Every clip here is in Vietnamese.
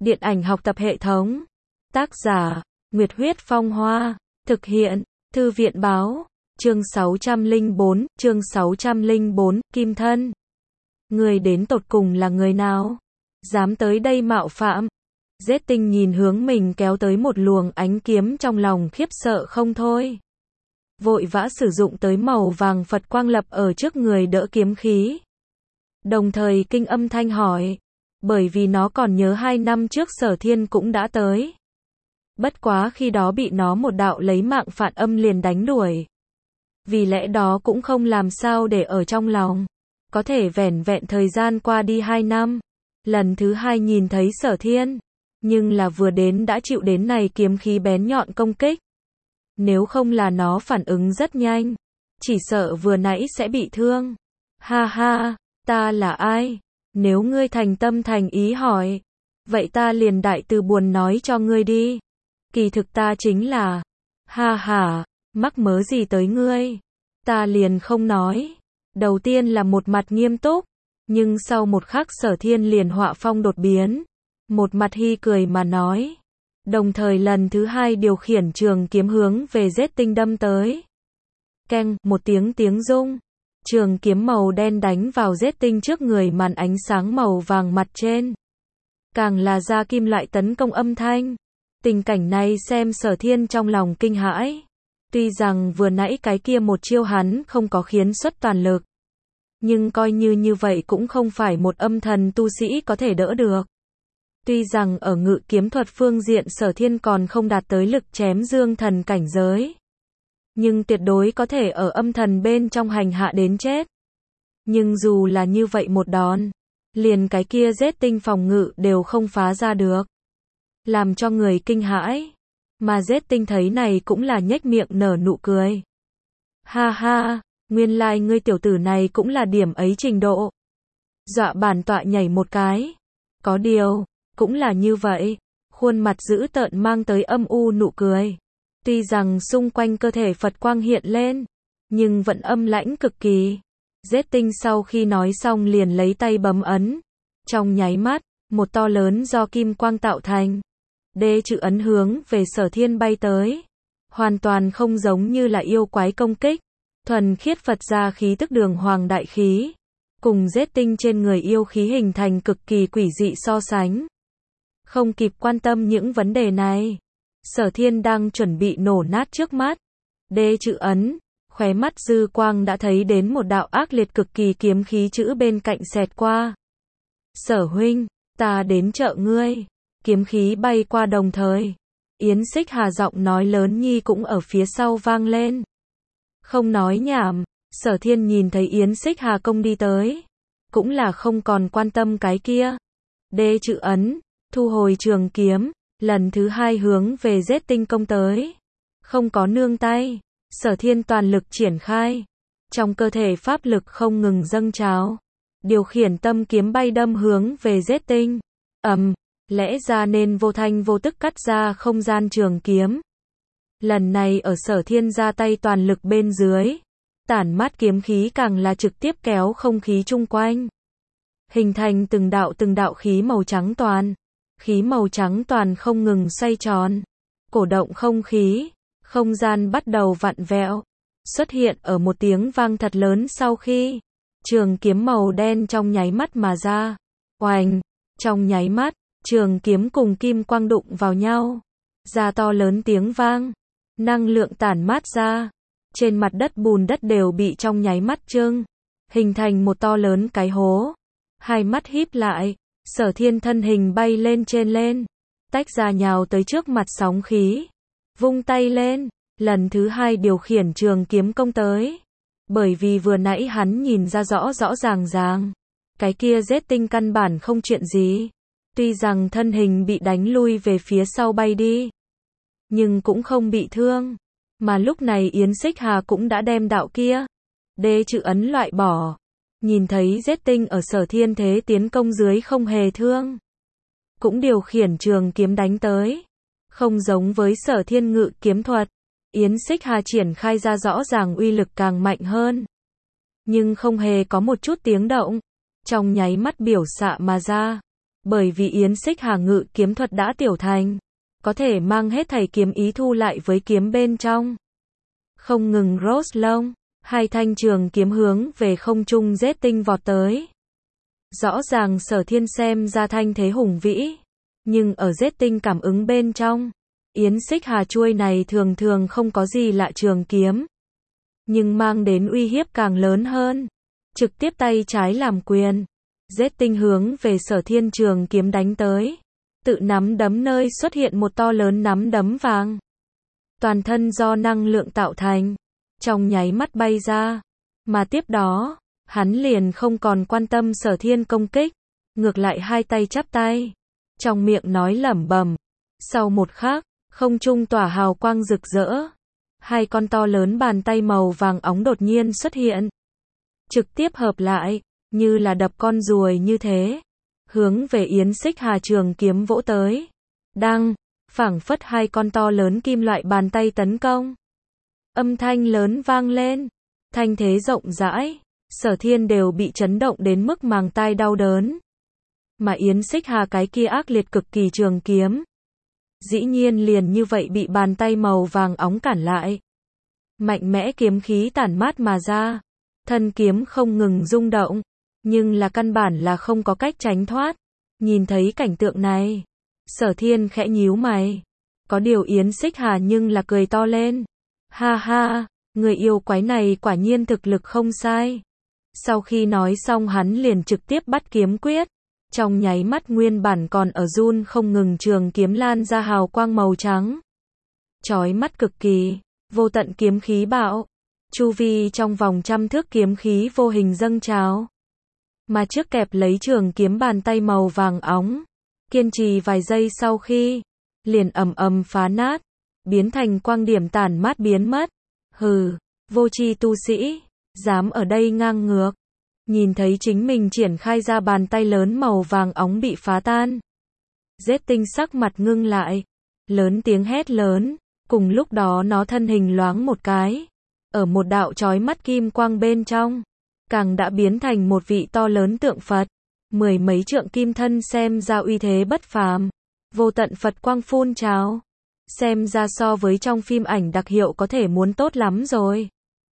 Điện ảnh học tập hệ thống. Tác giả, Nguyệt Huyết Phong Hoa. Thực hiện, Thư viện Báo. Chương 604, Kim Thân. Người đến tột cùng là người nào? Dám tới đây mạo phạm? Giết Tinh nhìn hướng mình kéo tới một luồng ánh kiếm, trong lòng khiếp sợ không thôi. Vội vã sử dụng tới màu vàng Phật quang lập ở trước người đỡ kiếm khí. Đồng thời kinh âm thanh hỏi, bởi vì nó còn nhớ 2 năm trước Sở Thiên cũng đã tới. Bất quá khi đó bị nó một đạo lấy mạng phản âm liền đánh đuổi. Vì lẽ đó cũng không làm sao để ở trong lòng. Có thể vẻn vẹn thời gian qua đi 2 năm. Lần thứ 2 nhìn thấy Sở Thiên. Nhưng là vừa đến đã chịu đến này kiếm khí bén nhọn công kích. Nếu không là nó phản ứng rất nhanh, chỉ sợ vừa nãy sẽ bị thương. Ha ha, ta là ai? Nếu ngươi thành tâm thành ý hỏi, vậy ta liền đại từ buồn nói cho ngươi đi. Kỳ thực ta chính là... Ha ha, mắc mớ gì tới ngươi? Ta liền không nói. Đầu tiên là một mặt nghiêm túc, nhưng sau một khắc Sở Thiên liền họa phong đột biến. Một mặt hi cười mà nói. Đồng thời lần thứ 2 điều khiển trường kiếm hướng về Giết Tinh đâm tới. Keng, một tiếng rung. Trường kiếm màu đen đánh vào Giết Tinh trước người, màn ánh sáng màu vàng mặt trên. Càng là ra kim loại tấn công âm thanh. Tình cảnh này xem Sở Thiên trong lòng kinh hãi. Tuy rằng vừa nãy cái kia một chiêu hắn không có khiến xuất toàn lực. Nhưng coi như vậy cũng không phải một âm thần tu sĩ có thể đỡ được. Tuy rằng ở ngự kiếm thuật phương diện Sở Thiên còn không đạt tới lực chém dương thần cảnh giới. Nhưng tuyệt đối có thể ở âm thần bên trong hành hạ đến chết. Nhưng dù là như vậy một đòn, liền cái kia Giết Tinh phòng ngự đều không phá ra được. Làm cho người kinh hãi. Mà Giết Tinh thấy này cũng là nhếch miệng nở nụ cười. Ha ha, nguyên lai ngươi tiểu tử này cũng là điểm ấy trình độ. Dọa bản tọa nhảy một cái. Có điều, cũng là như vậy. Khuôn mặt dữ tợn mang tới âm u nụ cười. Tuy rằng xung quanh cơ thể Phật quang hiện lên, nhưng vẫn âm lãnh cực kỳ. Giết Tinh sau khi nói xong liền lấy tay bấm ấn. Trong nháy mắt, một to lớn do kim quang tạo thành đê chữ ấn hướng về Sở Thiên bay tới. Hoàn toàn không giống như là yêu quái công kích. Thuần khiết Phật gia khí tức đường hoàng đại khí. Cùng Giết Tinh trên người yêu khí hình thành cực kỳ quỷ dị so sánh. Không kịp quan tâm những vấn đề này. Sở Thiên đang chuẩn bị nổ nát trước mắt. Đê chữ ấn, khóe mắt dư quang đã thấy đến một đạo ác liệt cực kỳ kiếm khí chữ bên cạnh xẹt qua. Sở huynh, ta đến trợ ngươi. Kiếm khí bay qua đồng thời. Yến Xích Hà giọng nói lớn nhi cũng ở phía sau vang lên. Không nói nhảm, Sở Thiên nhìn thấy Yến Xích Hà công đi tới. Cũng là không còn quan tâm cái kia. Đê chữ ấn, thu hồi trường kiếm. Lần thứ 2 hướng về Giết Tinh công tới. Không có nương tay. Sở Thiên toàn lực triển khai. Trong cơ thể pháp lực không ngừng dâng trào. Điều khiển tâm kiếm bay đâm hướng về Giết Tinh. Lẽ ra nên vô thanh vô tức cắt ra không gian trường kiếm. Lần này ở Sở Thiên ra tay toàn lực bên dưới. Tản mát kiếm khí càng là trực tiếp kéo không khí chung quanh. Hình thành từng đạo khí màu trắng toàn. Khí màu trắng toàn không ngừng xoay tròn. Cổ động không khí. Không gian bắt đầu vặn vẹo. Xuất hiện ở một tiếng vang thật lớn sau khi. Trường kiếm màu đen trong nháy mắt mà ra. Oành. Trong nháy mắt. Trường kiếm cùng kim quang đụng vào nhau. Ra to lớn tiếng vang. Năng lượng tản mát ra. Trên mặt đất bùn đất đều bị trong nháy mắt trưng. Hình thành một to lớn cái hố. Hai mắt híp lại. Sở Thiên thân hình bay lên trên lên. Tách ra nhào tới trước mặt sóng khí. Vung tay lên. Lần thứ 2 điều khiển trường kiếm công tới. Bởi vì vừa nãy hắn nhìn ra rõ ràng. Cái kia Giết Tinh căn bản không chuyện gì. Tuy rằng thân hình bị đánh lui về phía sau bay đi. Nhưng cũng không bị thương. Mà lúc này Yến Xích Hà cũng đã đem đạo kia. Đê chữ ấn loại bỏ. Nhìn thấy Giết Tinh ở Sở Thiên thế tiến công dưới không hề thương. Cũng điều khiển trường kiếm đánh tới. Không giống với Sở Thiên ngự kiếm thuật. Yến Xích Hà triển khai ra rõ ràng uy lực càng mạnh hơn. Nhưng không hề có một chút tiếng động. Trong nháy mắt biểu xạ mà ra. Bởi vì Yến Xích Hà ngự kiếm thuật đã tiểu thành, có thể mang hết thảy kiếm ý thu lại với kiếm bên trong. Không ngừng rốt lông, hai thanh trường kiếm hướng về không trung giết tinh vọt tới. Rõ ràng Sở Thiên xem ra thanh thế hùng vĩ, nhưng ở giết tinh cảm ứng bên trong, Yến Xích Hà chuôi này thường thường không có gì lạ trường kiếm, nhưng mang đến uy hiếp càng lớn hơn. Trực tiếp tay trái làm quyền, giết tinh hướng về Sở Thiên trường kiếm đánh tới. Tự nắm đấm nơi xuất hiện một to lớn nắm đấm vàng. Toàn thân do năng lượng tạo thành, trong nháy mắt bay ra. Mà tiếp đó, hắn liền không còn quan tâm Sở Thiên công kích, ngược lại hai tay chắp tay, trong miệng nói lẩm bẩm. Sau một khắc, không trung tỏa hào quang rực rỡ. Hai con to lớn bàn tay màu vàng óng đột nhiên xuất hiện, trực tiếp hợp lại, như là đập con ruồi như thế, hướng về Yến Xích Hà trường kiếm vỗ tới. Đăng, phảng phất hai con to lớn kim loại bàn tay tấn công. Âm thanh lớn vang lên, thanh thế rộng rãi, Sở Thiên đều bị chấn động đến mức màng tai đau đớn. Mà Yến Xích Hà cái kia ác liệt cực kỳ trường kiếm, dĩ nhiên liền như vậy bị bàn tay màu vàng óng cản lại. Mạnh mẽ kiếm khí tản mát mà ra, thân kiếm không ngừng rung động, nhưng là căn bản là không có cách tránh thoát. Nhìn thấy cảnh tượng này, Sở Thiên khẽ nhíu mày. Có điều Yến Xích Hà nhưng là cười to lên. Ha ha, người yêu quái này quả nhiên thực lực không sai. Sau khi nói xong hắn liền trực tiếp bắt kiếm quyết. Trong nháy mắt nguyên bản còn ở run không ngừng trường kiếm lan ra hào quang màu trắng. Chói mắt cực kỳ, vô tận kiếm khí bạo. Chu vi trong vòng trăm thước kiếm khí vô hình dâng trào. Mà trước kẹp lấy trường kiếm bàn tay màu vàng óng, kiên trì vài giây sau khi, liền ầm ầm phá nát, biến thành quang điểm tản mát biến mất. Hừ, vô tri tu sĩ, dám ở đây ngang ngược. Nhìn thấy chính mình triển khai ra bàn tay lớn màu vàng óng bị phá tan. Giết tinh sắc mặt ngưng lại, lớn tiếng hét lớn, cùng lúc đó nó thân hình loáng một cái, ở một đạo chói mắt kim quang bên trong, càng đã biến thành một vị to lớn tượng Phật, mười mấy trượng kim thân xem ra uy thế bất phàm, vô tận Phật quang phun trào, xem ra so với trong phim ảnh đặc hiệu có thể muốn tốt lắm rồi.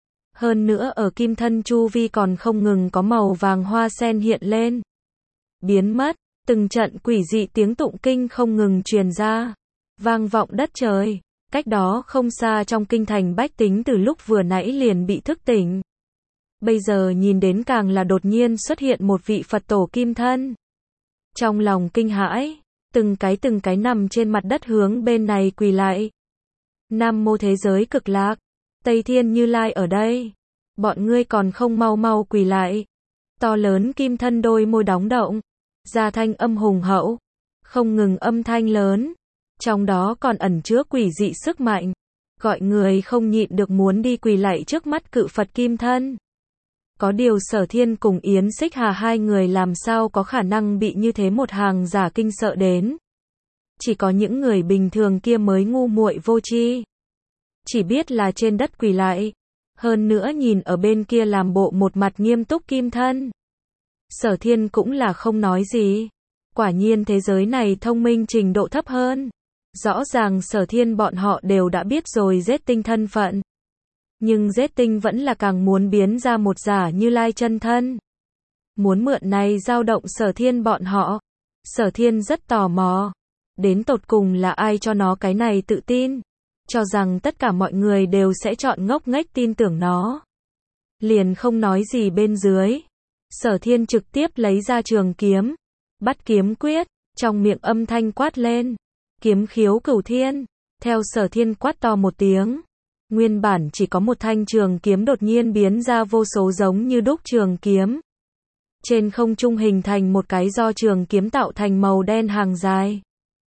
Hơn nữa ở kim thân chu vi còn không ngừng có màu vàng hoa sen hiện lên, biến mất, từng trận quỷ dị tiếng tụng kinh không ngừng truyền ra, vang vọng đất trời. Cách đó không xa trong kinh thành bách tính từ lúc vừa nãy liền bị thức tỉnh. Bây giờ nhìn đến càng là đột nhiên xuất hiện một vị Phật tổ kim thân. Trong lòng kinh hãi, từng cái nằm trên mặt đất hướng bên này quỳ lại. Nam mô thế giới cực lạc, Tây Thiên Như Lai ở đây. Bọn ngươi còn không mau mau quỳ lại. To lớn kim thân đôi môi đóng động, ra thanh âm hùng hậu, không ngừng âm thanh lớn. Trong đó còn ẩn chứa quỷ dị sức mạnh, gọi người không nhịn được muốn đi quỳ lạy trước mắt cự Phật kim thân. Có điều Sở Thiên cùng Yến Xích Hà hai người làm sao có khả năng bị như thế một hàng giả kinh sợ đến. Chỉ có những người bình thường kia mới ngu muội vô tri, chỉ biết là trên đất quỳ lạy, hơn nữa nhìn ở bên kia làm bộ một mặt nghiêm túc kim thân. Sở Thiên cũng là không nói gì, quả nhiên thế giới này thông minh trình độ thấp hơn. Rõ ràng Sở Thiên bọn họ đều đã biết rồi giết tinh thân phận. Nhưng giết tinh vẫn là càng muốn biến ra một giả Như Lai chân thân. Muốn mượn này dao động Sở Thiên bọn họ. Sở Thiên rất tò mò. Đến tột cùng là ai cho nó cái này tự tin. Cho rằng tất cả mọi người đều sẽ chọn ngốc nghếch tin tưởng nó. Liền không nói gì bên dưới. Sở Thiên trực tiếp lấy ra trường kiếm. Bắt kiếm quyết. Trong miệng âm thanh quát lên. Kiếm khiếu cửu thiên. Theo Sở Thiên quát to một tiếng, nguyên bản chỉ có một thanh trường kiếm đột nhiên biến ra vô số giống như đúc trường kiếm. Trên không trung hình thành một cái do trường kiếm tạo thành màu đen hàng dài.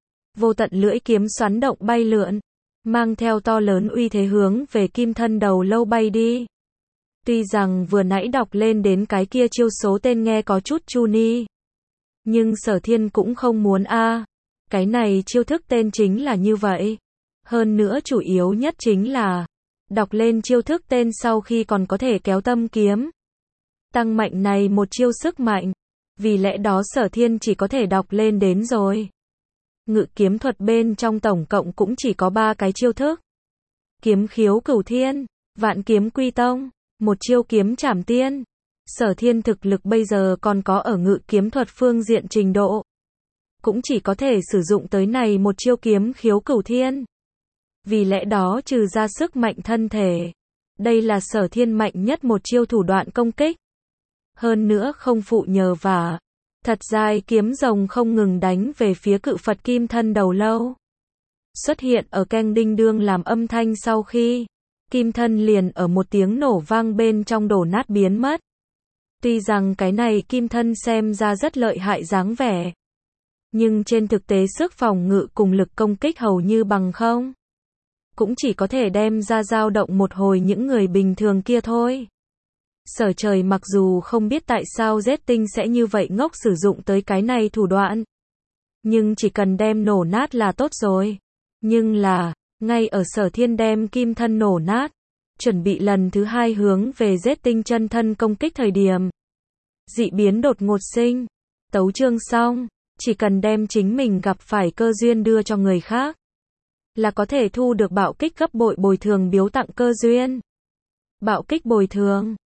Vô tận lưỡi kiếm xoắn động bay lượn, mang theo to lớn uy thế hướng về kim thân đầu lâu bay đi. Tuy rằng vừa nãy đọc lên đến cái kia chiêu số tên nghe có chút chu ni, nhưng Sở Thiên cũng không muốn cái này chiêu thức tên chính là như vậy. Hơn nữa chủ yếu nhất chính là, đọc lên chiêu thức tên sau khi còn có thể kéo tâm kiếm. Tăng mạnh này một chiêu sức mạnh, Vì lẽ đó Sở Thiên chỉ có thể đọc lên đến rồi. Ngự kiếm thuật bên trong tổng cộng cũng chỉ có 3 cái chiêu thức. Kiếm khiếu cửu thiên, vạn kiếm quy tông, một chiêu kiếm trảm tiên. Sở Thiên thực lực bây giờ còn có ở ngự kiếm thuật phương diện trình độ. Cũng chỉ có thể sử dụng tới này một chiêu kiếm khiếu cửu thiên. Vì lẽ đó trừ ra sức mạnh thân thể, đây là Sở Thiên mạnh nhất một chiêu thủ đoạn công kích. Hơn nữa không phụ nhờ vả, thật dài kiếm rồng không ngừng đánh về phía cự Phật kim thân đầu lâu. Xuất hiện ở keng đinh đương làm âm thanh sau khi, kim thân liền ở một tiếng nổ vang bên trong đổ nát biến mất. Tuy rằng cái này kim thân xem ra rất lợi hại dáng vẻ, nhưng trên thực tế sức phòng ngự cùng lực công kích hầu như bằng không. Cũng chỉ có thể đem ra dao động một hồi những người bình thường kia thôi. Sở Trời mặc dù không biết tại sao Z Tinh sẽ như vậy ngốc sử dụng tới cái này thủ đoạn, nhưng chỉ cần đem nổ nát là tốt rồi. Nhưng là, ngay ở Sở Thiên đem kim thân nổ nát, chuẩn bị lần thứ 2 hướng về Z Tinh chân thân công kích thời điểm, dị biến đột ngột sinh. Tấu chương xong, chỉ cần đem chính mình gặp phải cơ duyên đưa cho người khác, là có thể thu được bạo kích gấp bội bồi thường biếu tặng cơ duyên. Bạo kích bồi thường